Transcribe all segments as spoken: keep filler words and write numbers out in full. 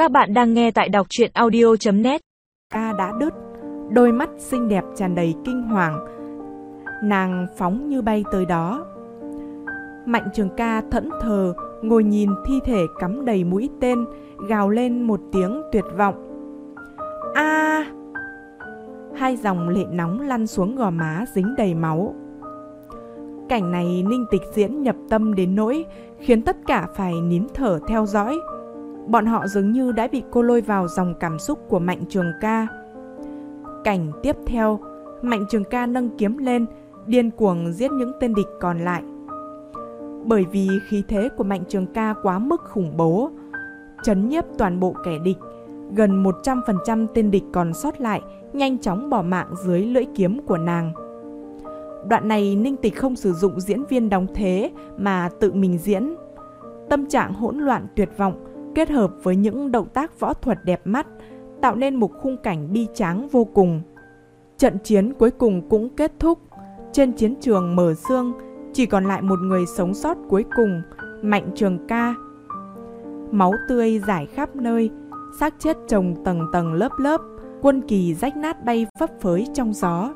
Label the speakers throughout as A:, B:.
A: Các bạn đang nghe tại đọc truyện audio chấm net.
B: Ca đã đứt, đôi mắt xinh đẹp tràn đầy kinh hoàng. Nàng phóng như bay tới đó. Mạnh Trường Ca thẫn thờ ngồi nhìn thi thể cắm đầy mũi tên, gào lên một tiếng tuyệt vọng. A! À! Hai dòng lệ nóng lăn xuống gò má dính đầy máu. Cảnh này Ninh Tịch diễn nhập tâm đến nỗi khiến tất cả phải nín thở theo dõi. Bọn họ dường như đã bị cô lôi vào dòng cảm xúc của Mạnh Trường Ca. Cảnh tiếp theo, Mạnh Trường Ca nâng kiếm lên, điên cuồng giết những tên địch còn lại. Bởi vì khí thế của Mạnh Trường Ca quá mức khủng bố, trấn nhiếp toàn bộ kẻ địch, gần một trăm phần trăm tên địch còn sót lại nhanh chóng bỏ mạng dưới lưỡi kiếm của nàng. Đoạn này Ninh Tịch không sử dụng diễn viên đóng thế mà tự mình diễn. Tâm trạng hỗn loạn tuyệt vọng kết hợp với những động tác võ thuật đẹp mắt tạo nên một khung cảnh bi tráng vô cùng. Trận chiến cuối cùng cũng kết thúc. Trên chiến trường mở xương, chỉ còn lại một người sống sót cuối cùng, Mạnh Trường Ca. Máu tươi rải khắp nơi, xác chết chồng tầng tầng lớp lớp, quân kỳ rách nát bay phấp phới trong gió.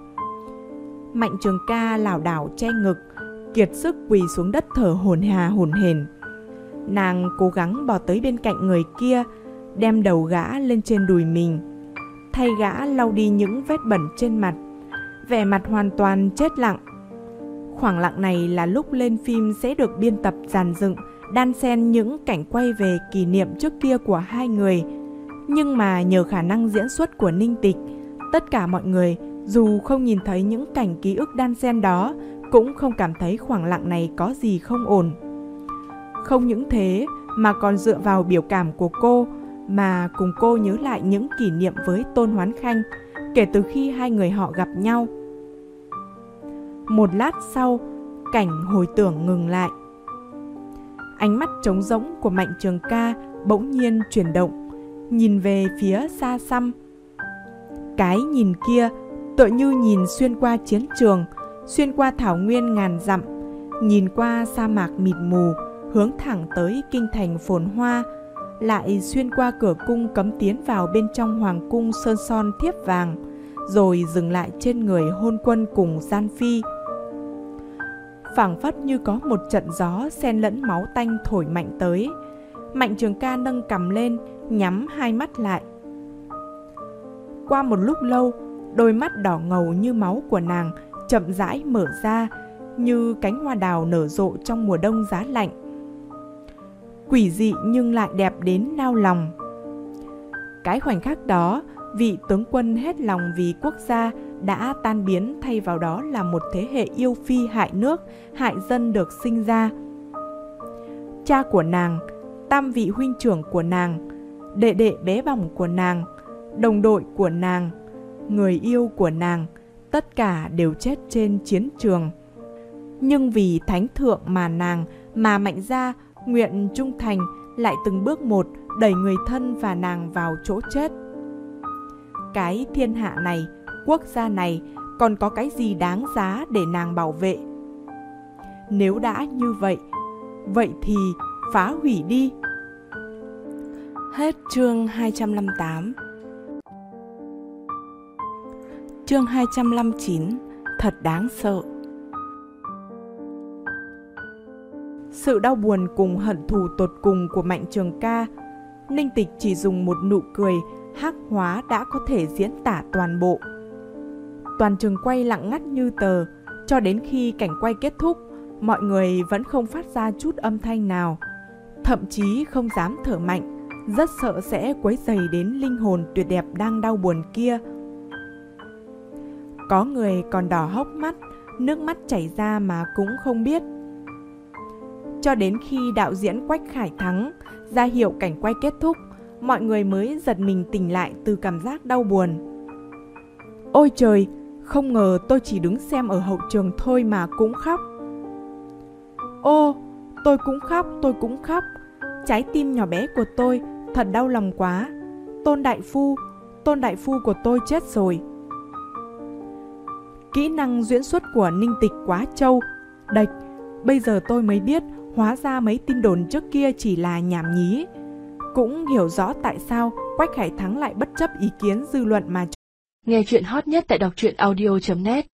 B: Mạnh Trường Ca lảo đảo che ngực, kiệt sức quỳ xuống đất thở hổn hà hổn hển. Nàng cố gắng bò tới bên cạnh người kia, đem đầu gã lên trên đùi mình, thay gã lau đi những vết bẩn trên mặt, vẻ mặt hoàn toàn chết lặng. Khoảng lặng này là lúc lên phim sẽ được biên tập dàn dựng, đan xen những cảnh quay về kỷ niệm trước kia của hai người. Nhưng mà nhờ khả năng diễn xuất của Ninh Tịch, tất cả mọi người dù không nhìn thấy những cảnh ký ức đan xen đó cũng không cảm thấy khoảng lặng này có gì không ổn. Không những thế mà còn dựa vào biểu cảm của cô mà cùng cô nhớ lại những kỷ niệm với Tôn Hoán Khanh kể từ khi hai người họ gặp nhau. Một lát sau, cảnh hồi tưởng ngừng lại. Ánh mắt trống rỗng của Mạnh Trường Ca bỗng nhiên chuyển động, nhìn về phía xa xăm. Cái nhìn kia tựa như nhìn xuyên qua chiến trường, xuyên qua thảo nguyên ngàn dặm, nhìn qua sa mạc mịt mù, hướng thẳng tới kinh thành phồn hoa, lại xuyên qua cửa cung cấm tiến vào bên trong hoàng cung sơn son thiếp vàng, rồi dừng lại trên người hôn quân cùng gian phi. Phảng phất như có một trận gió xen lẫn máu tanh thổi mạnh tới. Mạnh Trường Ca nâng cằm lên, nhắm hai mắt lại. Qua một lúc lâu, đôi mắt đỏ ngầu như máu của nàng chậm rãi mở ra, như cánh hoa đào nở rộ trong mùa đông giá lạnh. Quỷ dị nhưng lại đẹp đến nao lòng. Cái khoảnh khắc đó, vị tướng quân hết lòng vì quốc gia đã tan biến, thay vào đó là một thế hệ yêu phi hại nước, hại dân được sinh ra. Cha của nàng, tam vị huynh trưởng của nàng, đệ đệ bé bỏng của nàng, đồng đội của nàng, người yêu của nàng, tất cả đều chết trên chiến trường. Nhưng vì thánh thượng mà nàng, mà Mạnh gia nguyện trung thành, lại từng bước một đẩy người thân và nàng vào chỗ chết. Cái thiên hạ này, quốc gia này còn có cái gì đáng giá để nàng bảo vệ? Nếu đã như vậy, vậy thì phá hủy đi. Hết chương hai trăm năm mươi tám. Chương hai trăm năm mươi chín. Thật đáng sợ. Sự đau buồn cùng hận thù tột cùng của Mạnh Trường Ca, Ninh Tịch chỉ dùng một nụ cười hắc hóa đã có thể diễn tả toàn bộ. Toàn trường quay lặng ngắt như tờ, cho đến khi cảnh quay kết thúc, mọi người vẫn không phát ra chút âm thanh nào, thậm chí không dám thở mạnh, rất sợ sẽ quấy rầy đến linh hồn tuyệt đẹp đang đau buồn kia. Có người còn đỏ hốc mắt, nước mắt chảy ra mà cũng không biết. Cho đến khi đạo diễn Quách Khải Thắng ra hiệu cảnh quay kết thúc, mọi người mới giật mình tỉnh lại từ cảm giác đau buồn. Ôi trời, không ngờ tôi chỉ đứng xem ở hậu trường thôi mà cũng khóc. Ô, tôi cũng khóc, tôi cũng khóc. Trái tim nhỏ bé của tôi thật đau lòng quá. Tôn đại phu, Tôn đại phu của tôi chết rồi. Kỹ năng diễn xuất của Ninh Tịch quá trâu. Đệch, bây giờ tôi mới biết hóa ra mấy tin đồn trước kia chỉ là nhảm nhí. cũng hiểu rõ tại sao Quách Khải Thắng lại bất chấp ý kiến dư luận mà
A: nghe chuyện hot nhất tại đọc truyện audio chấm net.